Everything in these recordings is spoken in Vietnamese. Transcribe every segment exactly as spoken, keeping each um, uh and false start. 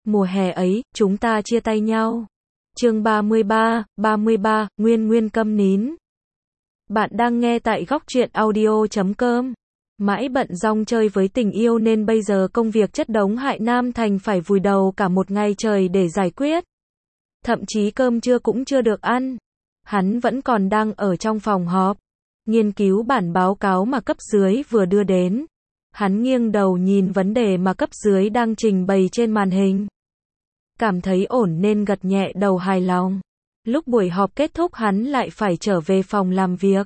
Mùa hè ấy, chúng ta chia tay nhau. Chương ba mươi ba, ba mươi ba, Nguyên Nguyên câm nín. Bạn đang nghe tại góc truyện audio chấm com. Mãi bận rong chơi với tình yêu nên bây giờ công việc chất đống hại Nam Thành phải vùi đầu cả một ngày trời để giải quyết. Thậm chí cơm trưa cũng chưa được ăn. Hắn vẫn còn đang ở trong phòng họp, nghiên cứu bản báo cáo mà cấp dưới vừa đưa đến. Hắn nghiêng đầu nhìn vấn đề mà cấp dưới đang trình bày trên màn hình. Cảm thấy ổn nên gật nhẹ đầu hài lòng. Lúc buổi họp kết thúc hắn lại phải trở về phòng làm việc.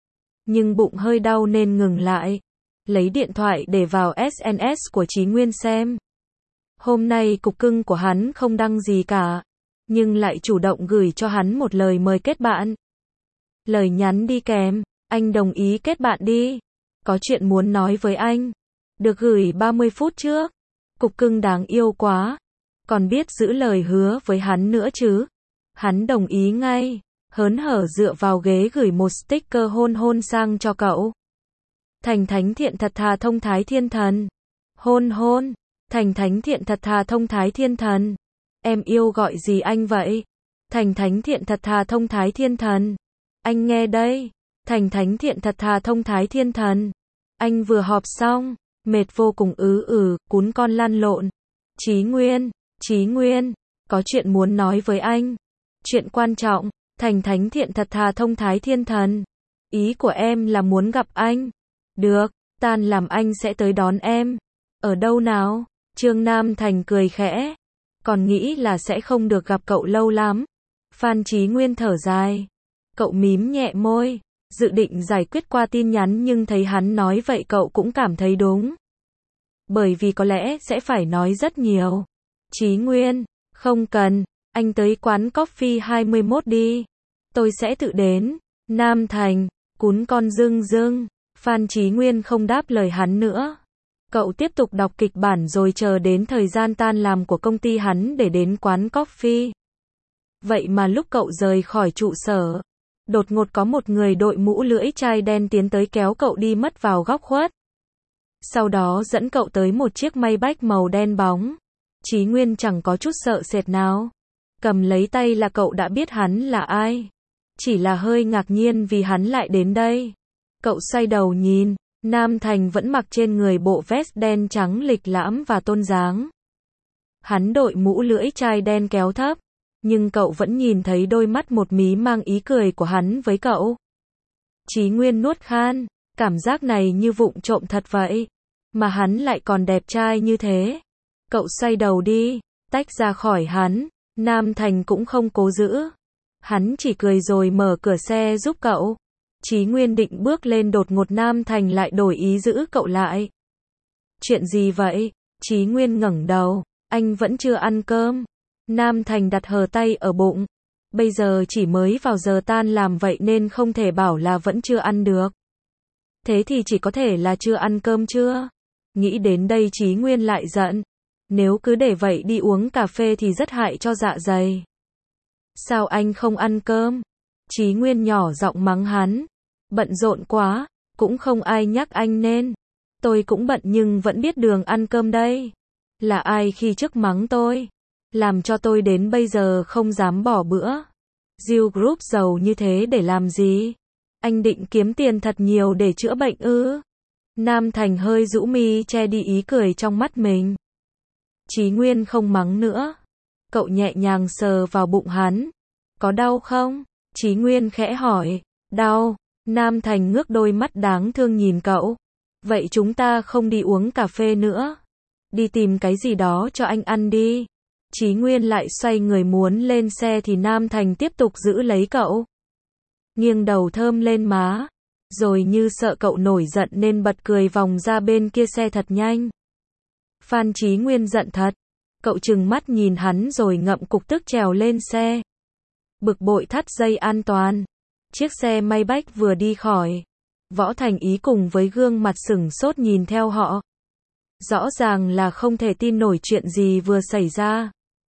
Nhưng bụng hơi đau nên ngừng lại. Lấy điện thoại để vào ét en ét của Chí Nguyên xem. Hôm nay cục cưng của hắn không đăng gì cả, nhưng lại chủ động gửi cho hắn một lời mời kết bạn. Lời nhắn đi kèm, anh đồng ý kết bạn đi. Có chuyện muốn nói với anh. Được gửi ba mươi phút trước. Cục cưng đáng yêu quá. Còn biết giữ lời hứa với hắn nữa chứ. Hắn đồng ý ngay, hớn hở dựa vào ghế gửi một sticker hôn hôn sang cho cậu. Thành thánh thiện thật thà thông thái thiên thần. Hôn hôn. Thành thánh thiện thật thà thông thái thiên thần. Em yêu gọi gì anh vậy? Thành thánh thiện thật thà thông thái thiên thần. Anh nghe đây. Thành thánh thiện thật thà thông thái thiên thần. Anh vừa họp xong, mệt vô cùng ứ ừ, cún con lăn lộn. Chí Nguyên, Chí Nguyên, có chuyện muốn nói với anh. Chuyện quan trọng, thành thánh thiện thật thà thông thái thiên thần. Ý của em là muốn gặp anh. Được, tan làm anh sẽ tới đón em. Ở đâu nào? Trương Nam Thành cười khẽ. Còn nghĩ là sẽ không được gặp cậu lâu lắm. Phan Chí Nguyên thở dài. Cậu mím nhẹ môi, dự định giải quyết qua tin nhắn nhưng thấy hắn nói vậy cậu cũng cảm thấy đúng. Bởi vì có lẽ sẽ phải nói rất nhiều. Chí Nguyên, không cần, anh tới quán coffee hai mươi mốt đi. Tôi sẽ tự đến. Nam Thành, cún con dưng dưng. Phan Chí Nguyên không đáp lời hắn nữa. Cậu tiếp tục đọc kịch bản rồi chờ đến thời gian tan làm của công ty hắn để đến quán coffee. Vậy mà lúc cậu rời khỏi trụ sở, đột ngột có một người đội mũ lưỡi chai đen tiến tới kéo cậu đi mất vào góc khuất. Sau đó dẫn cậu tới một chiếc Maybach màu đen bóng. Chí Nguyên chẳng có chút sợ sệt nào. Cầm lấy tay là cậu đã biết hắn là ai. Chỉ là hơi ngạc nhiên vì hắn lại đến đây. Cậu xoay đầu nhìn, Nam Thành vẫn mặc trên người bộ vest đen trắng lịch lãm và tôn dáng. Hắn đội mũ lưỡi chai đen kéo thấp, nhưng cậu vẫn nhìn thấy đôi mắt một mí mang ý cười của hắn với cậu. Chí Nguyên nuốt khan, cảm giác này như vụng trộm thật vậy. Mà hắn lại còn đẹp trai như thế. Cậu xoay đầu đi, tách ra khỏi hắn, Nam Thành cũng không cố giữ. Hắn chỉ cười rồi mở cửa xe giúp cậu. Chí Nguyên định bước lên đột ngột Nam Thành lại đổi ý giữ cậu lại. Chuyện gì vậy? Chí Nguyên ngẩng đầu, anh vẫn chưa ăn cơm. Nam Thành đặt hờ tay ở bụng. Bây giờ chỉ mới vào giờ tan làm vậy nên không thể bảo là vẫn chưa ăn được. Thế thì chỉ có thể là chưa ăn cơm chưa? Nghĩ đến đây Chí Nguyên lại giận. Nếu cứ để vậy đi uống cà phê thì rất hại cho dạ dày. Sao anh không ăn cơm? Chí Nguyên nhỏ giọng mắng hắn. Bận rộn quá, cũng không ai nhắc anh nên. Tôi cũng bận nhưng vẫn biết đường ăn cơm đây. Là ai khi trước mắng tôi? Làm cho tôi đến bây giờ không dám bỏ bữa. Dill Group giàu như thế để làm gì? Anh định kiếm tiền thật nhiều để chữa bệnh ư? Nam Thành hơi rũ mi che đi ý cười trong mắt mình. Chí Nguyên không mắng nữa. Cậu nhẹ nhàng sờ vào bụng hắn. Có đau không? Chí Nguyên khẽ hỏi. Đau. Nam Thành ngước đôi mắt đáng thương nhìn cậu. Vậy chúng ta không đi uống cà phê nữa. Đi tìm cái gì đó cho anh ăn đi. Chí Nguyên lại xoay người muốn lên xe thì Nam Thành tiếp tục giữ lấy cậu. Nghiêng đầu thơm lên má. Rồi như sợ cậu nổi giận nên bật cười vòng ra bên kia xe thật nhanh. Phan Chí Nguyên giận thật. Cậu trừng mắt nhìn hắn rồi ngậm cục tức trèo lên xe. Bực bội thắt dây an toàn. Chiếc xe Maybach vừa đi khỏi. Võ Thành Ý cùng với gương mặt sửng sốt nhìn theo họ. Rõ ràng là không thể tin nổi chuyện gì vừa xảy ra.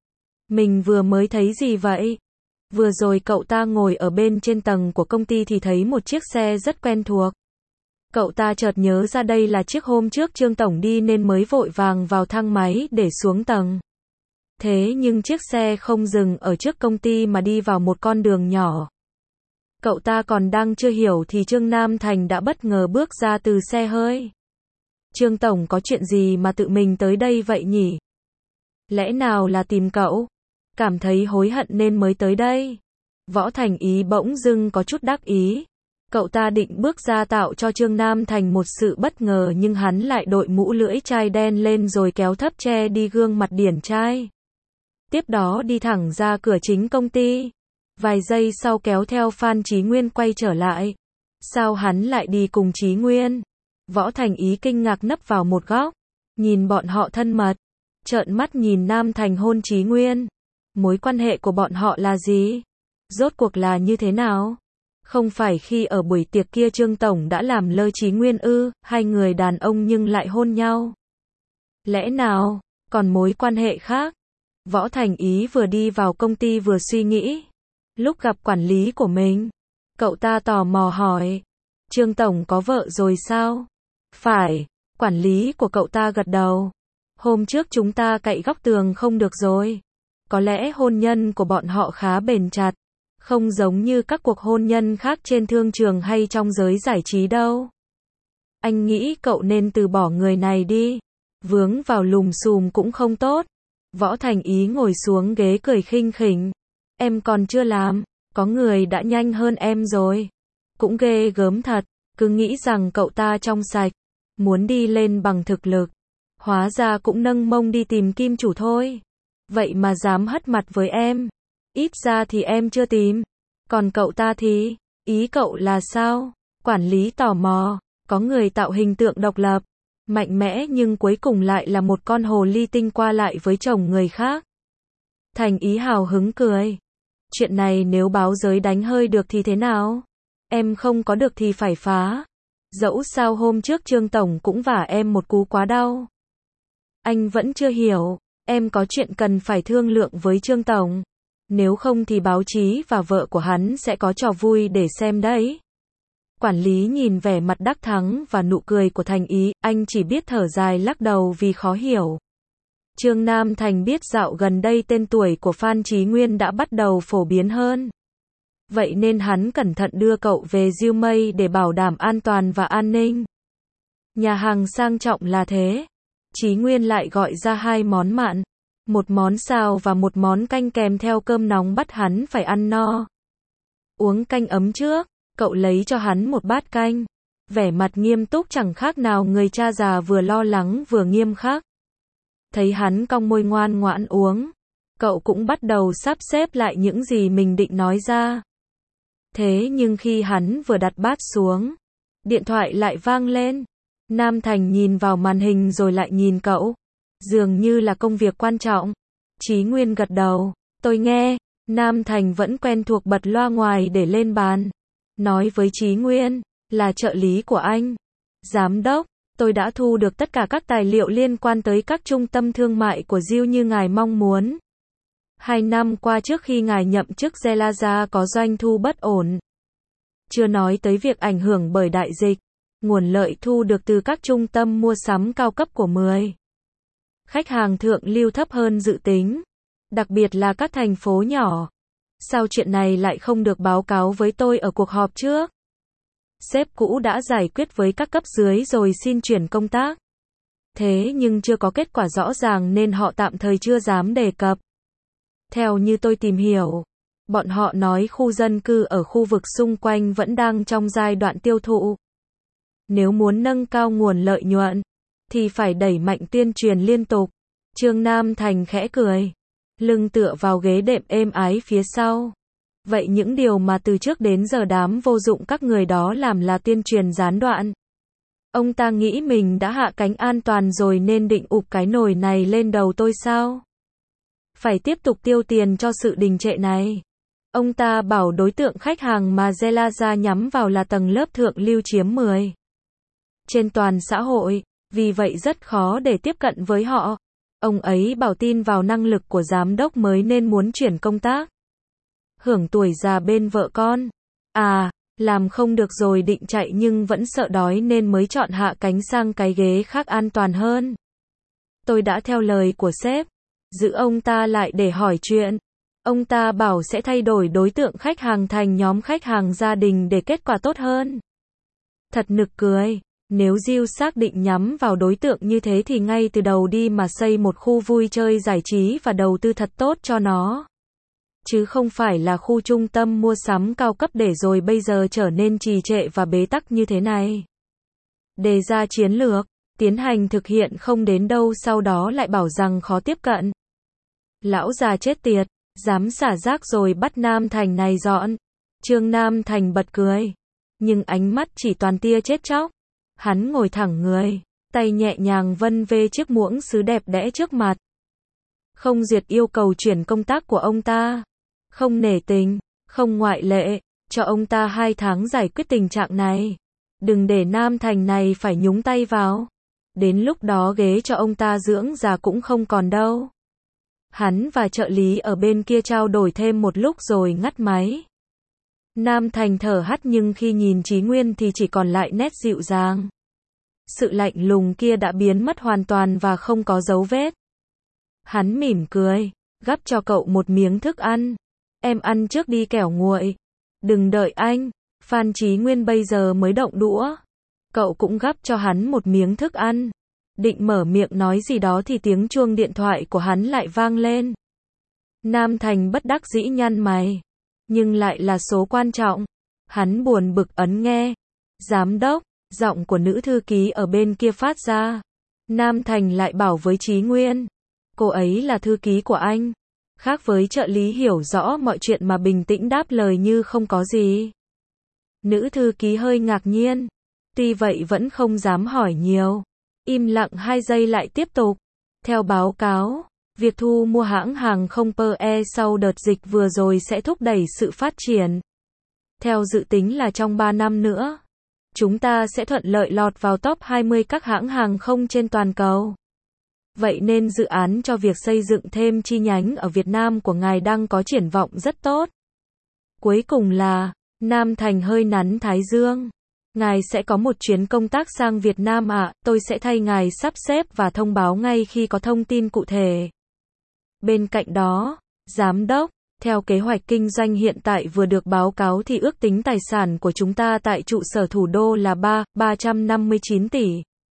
Mình vừa mới thấy gì vậy? Vừa rồi cậu ta ngồi ở bên trên tầng của công ty thì thấy một chiếc xe rất quen thuộc. Cậu ta chợt nhớ ra đây là chiếc hôm trước Trương Tổng đi nên mới vội vàng vào thang máy để xuống tầng. Thế nhưng chiếc xe không dừng ở trước công ty mà đi vào một con đường nhỏ. Cậu ta còn đang chưa hiểu thì Trương Nam Thành đã bất ngờ bước ra từ xe hơi. Trương Tổng có chuyện gì mà tự mình tới đây vậy nhỉ? Lẽ nào là tìm cậu? Cảm thấy hối hận nên mới tới đây. Võ Thành Ý bỗng dưng có chút đắc ý. Cậu ta định bước ra tạo cho Trương Nam Thành một sự bất ngờ nhưng hắn lại đội mũ lưỡi chai đen lên rồi kéo thấp che đi gương mặt điển trai. Tiếp đó đi thẳng ra cửa chính công ty. Vài giây sau kéo theo Phan Chí Nguyên quay trở lại. Sao hắn lại đi cùng Chí Nguyên? Võ Thành Ý kinh ngạc nấp vào một góc. Nhìn bọn họ thân mật. Trợn mắt nhìn Nam Thành hôn Chí Nguyên. Mối quan hệ của bọn họ là gì? Rốt cuộc là như thế nào? Không phải khi ở buổi tiệc kia Trương Tổng đã làm lơ Chí Nguyên ư, hai người đàn ông nhưng lại hôn nhau. Lẽ nào, còn mối quan hệ khác? Võ Thành Ý vừa đi vào công ty vừa suy nghĩ. Lúc gặp quản lý của mình, cậu ta tò mò hỏi. Trương Tổng có vợ rồi sao? Phải, quản lý của cậu ta gật đầu. Hôm trước chúng ta cậy góc tường không được rồi. Có lẽ hôn nhân của bọn họ khá bền chặt. Không giống như các cuộc hôn nhân khác trên thương trường hay trong giới giải trí đâu. Anh nghĩ cậu nên từ bỏ người này đi. Vướng vào lùm xùm cũng không tốt. Võ Thành Ý ngồi xuống ghế cười khinh khỉnh. Em còn chưa làm, có người đã nhanh hơn em rồi. Cũng ghê gớm thật, cứ nghĩ rằng cậu ta trong sạch. Muốn đi lên bằng thực lực. Hóa ra cũng nâng mông đi tìm kim chủ thôi. Vậy mà dám hất mặt với em. Ít ra thì em chưa tìm. Còn cậu ta thì, ý cậu là sao? Quản lý tò mò, có người tạo hình tượng độc lập, mạnh mẽ nhưng cuối cùng lại là một con hồ ly tinh qua lại với chồng người khác. Thành Ý hào hứng cười. Chuyện này nếu báo giới đánh hơi được thì thế nào? Em không có được thì phải phá. Dẫu sao hôm trước Trương Tổng cũng vả em một cú quá đau. Anh vẫn chưa hiểu, em có chuyện cần phải thương lượng với Trương Tổng. Nếu không thì báo chí và vợ của hắn sẽ có trò vui để xem đấy. Quản lý nhìn vẻ mặt đắc thắng và nụ cười của Thành Ý, anh chỉ biết thở dài lắc đầu vì khó hiểu. Trương Nam Thành biết dạo gần đây tên tuổi của Phan Chí Nguyên đã bắt đầu phổ biến hơn. Vậy nên hắn cẩn thận đưa cậu về Diêu Mây để bảo đảm an toàn và an ninh. Nhà hàng sang trọng là thế. Chí Nguyên lại gọi ra hai món mặn. Một món xào và một món canh kèm theo cơm nóng bắt hắn phải ăn no. Uống canh ấm trước, cậu lấy cho hắn một bát canh. Vẻ mặt nghiêm túc chẳng khác nào người cha già vừa lo lắng vừa nghiêm khắc. Thấy hắn cong môi ngoan ngoãn uống, cậu cũng bắt đầu sắp xếp lại những gì mình định nói ra. Thế nhưng khi hắn vừa đặt bát xuống, điện thoại lại vang lên. Nam Thành nhìn vào màn hình rồi lại nhìn cậu. Dường như là công việc quan trọng. Chí Nguyên gật đầu. Tôi nghe. Nam Thành vẫn quen thuộc bật loa ngoài để lên bàn. Nói với Chí Nguyên, là trợ lý của anh. Giám đốc, tôi đã thu được tất cả các tài liệu liên quan tới các trung tâm thương mại của Diêu như ngài mong muốn. Hai năm qua trước khi ngài nhậm chức Zelaza có doanh thu bất ổn. Chưa nói tới việc ảnh hưởng bởi đại dịch. Nguồn lợi thu được từ các trung tâm mua sắm cao cấp của mười khách hàng thượng lưu thấp hơn dự tính, đặc biệt là các thành phố nhỏ. Sao chuyện này lại không được báo cáo với tôi ở cuộc họp trước? Sếp cũ đã giải quyết với các cấp dưới rồi xin chuyển công tác. Thế nhưng chưa có kết quả rõ ràng nên họ tạm thời chưa dám đề cập. Theo như tôi tìm hiểu, bọn họ nói khu dân cư ở khu vực xung quanh vẫn đang trong giai đoạn tiêu thụ. Nếu muốn nâng cao nguồn lợi nhuận, thì phải đẩy mạnh tuyên truyền liên tục. Trương Nam Thành khẽ cười, lưng tựa vào ghế đệm êm ái phía sau. Vậy những điều mà từ trước đến giờ đám vô dụng các người đó làm là tuyên truyền gián đoạn. Ông ta nghĩ mình đã hạ cánh an toàn rồi nên định ụp cái nồi này lên đầu tôi sao? Phải tiếp tục tiêu tiền cho sự đình trệ này. Ông ta bảo đối tượng khách hàng mà Zelaza nhắm vào là tầng lớp thượng lưu chiếm mười trên toàn xã hội, vì vậy rất khó để tiếp cận với họ. Ông ấy bảo tin vào năng lực của giám đốc mới nên muốn chuyển công tác. Hưởng tuổi già bên vợ con. À, làm không được rồi định chạy nhưng vẫn sợ đói nên mới chọn hạ cánh sang cái ghế khác an toàn hơn. Tôi đã theo lời của sếp. giữ ông ta lại để hỏi chuyện. Ông ta bảo sẽ thay đổi đối tượng khách hàng thành nhóm khách hàng gia đình để kết quả tốt hơn. Thật nực cười. Nếu Diêu xác định nhắm vào đối tượng như thế thì ngay từ đầu đi mà xây một khu vui chơi giải trí và đầu tư thật tốt cho nó. Chứ không phải là khu trung tâm mua sắm cao cấp để rồi bây giờ trở nên trì trệ và bế tắc như thế này. Đề ra chiến lược, tiến hành thực hiện không đến đâu sau đó lại bảo rằng khó tiếp cận. Lão già chết tiệt, dám xả rác rồi bắt Nam Thành này dọn. Trương Nam Thành bật cười. Nhưng ánh mắt chỉ toàn tia chết chóc. Hắn ngồi thẳng người, tay nhẹ nhàng vân vê chiếc muỗng sứ đẹp đẽ trước mặt. Không duyệt yêu cầu chuyển công tác của ông ta. Không nể tình, không ngoại lệ, cho ông ta hai tháng giải quyết tình trạng này. Đừng để Nam Thành này phải nhúng tay vào. Đến lúc đó ghế cho ông ta dưỡng già cũng không còn đâu. Hắn và trợ lý ở bên kia trao đổi thêm một lúc rồi ngắt máy. Nam Thành thở hắt nhưng khi nhìn Chí Nguyên thì chỉ còn lại nét dịu dàng. Sự lạnh lùng kia đã biến mất hoàn toàn và không có dấu vết. Hắn mỉm cười, gắp cho cậu một miếng thức ăn. Em ăn trước đi kẻo nguội. Đừng đợi anh. Phan Chí Nguyên bây giờ mới động đũa. Cậu cũng gắp cho hắn một miếng thức ăn. Định mở miệng nói gì đó thì tiếng chuông điện thoại của hắn lại vang lên. Nam Thành bất đắc dĩ nhăn mày. Nhưng lại là số quan trọng. Hắn buồn bực ấn nghe. Giám đốc, giọng của nữ thư ký ở bên kia phát ra. Nam Thành lại bảo với Chí Nguyên. Cô ấy là thư ký của anh. Khác với trợ lý hiểu rõ mọi chuyện mà bình tĩnh đáp lời như không có gì. Nữ thư ký hơi ngạc nhiên. Tuy vậy vẫn không dám hỏi nhiều. Im lặng hai giây lại tiếp tục. Theo báo cáo, việc thu mua hãng hàng không pê e sau đợt dịch vừa rồi sẽ thúc đẩy sự phát triển. Theo dự tính là trong ba năm nữa, chúng ta sẽ thuận lợi lọt vào top hai mươi các hãng hàng không trên toàn cầu. Vậy nên dự án cho việc xây dựng thêm chi nhánh ở Việt Nam của ngài đang có triển vọng rất tốt. Cuối cùng là, Nam Thành hơi nắn thái dương. Ngài sẽ có một chuyến công tác sang Việt Nam ạ, à, tôi sẽ thay ngài sắp xếp và thông báo ngay khi có thông tin cụ thể. Bên cạnh đó, giám đốc, theo kế hoạch kinh doanh hiện tại vừa được báo cáo thì ước tính tài sản của chúng ta tại trụ sở thủ đô là ba, ba trăm năm mươi chín tỷ.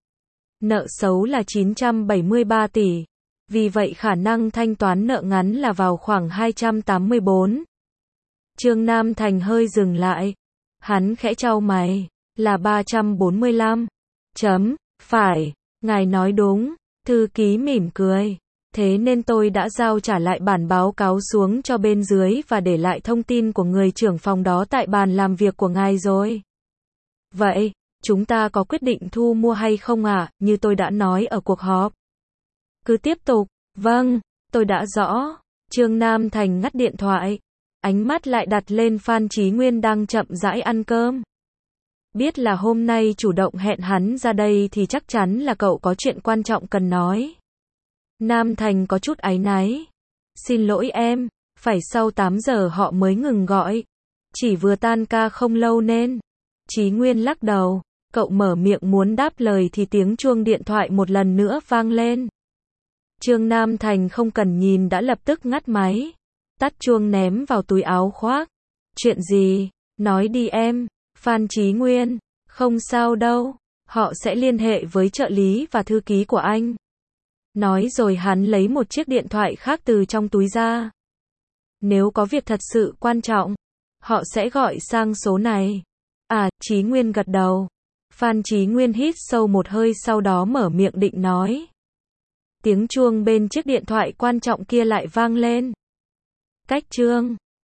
Nợ xấu là chín trăm bảy mươi ba tỷ. Vì vậy khả năng thanh toán nợ ngắn là vào khoảng hai trăm tám mươi bốn. Trương Nam Thành hơi dừng lại. Hắn khẽ chau mày. Là ba trăm bốn mươi lăm. Chấm, phải, ngài nói đúng. Thư ký mỉm cười. Thế nên tôi đã giao trả lại bản báo cáo xuống cho bên dưới và để lại thông tin của người trưởng phòng đó tại bàn làm việc của ngài rồi. Vậy, chúng ta có quyết định thu mua hay không ạ, à, như tôi đã nói ở cuộc họp? Cứ tiếp tục. Vâng, tôi đã rõ. Trương Nam Thành ngắt điện thoại. Ánh mắt lại đặt lên Phan Chí Nguyên đang chậm rãi ăn cơm. Biết là hôm nay chủ động hẹn hắn ra đây thì chắc chắn là cậu có chuyện quan trọng cần nói. Nam Thành có chút áy náy. Xin lỗi em, phải sau tám giờ họ mới ngừng gọi. Chỉ vừa tan ca không lâu nên. Chí Nguyên lắc đầu, cậu mở miệng muốn đáp lời thì tiếng chuông điện thoại một lần nữa vang lên. Trương Nam Thành không cần nhìn đã lập tức ngắt máy. Tắt chuông ném vào túi áo khoác. Chuyện gì? Nói đi em. Phan Chí Nguyên. Không sao đâu. Họ sẽ liên hệ với trợ lý và thư ký của anh. Nói rồi hắn lấy một chiếc điện thoại khác từ trong túi ra. Nếu có việc thật sự quan trọng, họ sẽ gọi sang số này. À, Chí Nguyên gật đầu. Phan Chí Nguyên hít sâu một hơi sau đó mở miệng định nói. Tiếng chuông bên chiếc điện thoại quan trọng kia lại vang lên. Cách Trương